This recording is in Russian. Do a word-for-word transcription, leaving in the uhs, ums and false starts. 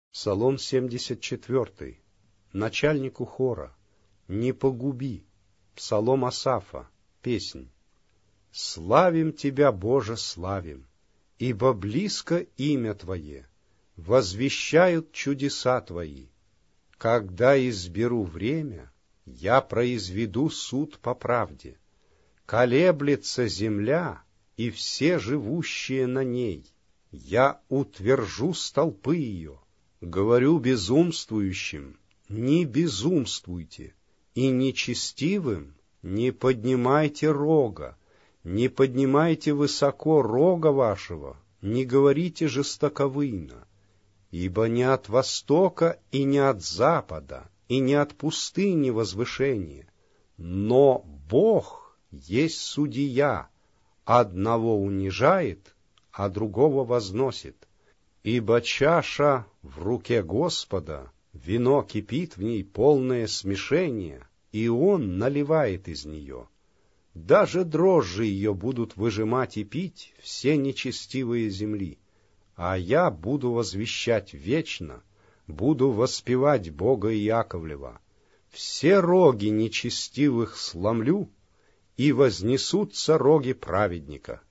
Псалом семьдесят четвертый. Начальнику хора. Не погуби. Псалом Асафа. Песнь. Славим Тебя, Боже, славим, ибо близко имя Твое, возвещают чудеса Твои. Когда изберу время, я произведу суд по правде. Колеблется земля и все живущие на ней. Я утвержу столпы ее. Говорю безумствующим: не безумствуйте, и нечестивым: не поднимайте рога, не поднимайте высоко рога вашего, не говорите жестоковыйно, ибо не от востока и не от запада, и не от пустыни возвышение, но Бог есть судья, одного унижает, а другого возносит. Ибо чаша в руке Господа, вино кипит в ней полное смешение, и Он наливает из нее. Даже дрожжи ее будут выжимать и пить все нечестивые земли. А я буду возвещать вечно, буду воспевать Бога Иаковлева. Все роги нечестивых сломлю, и вознесутся роги праведника.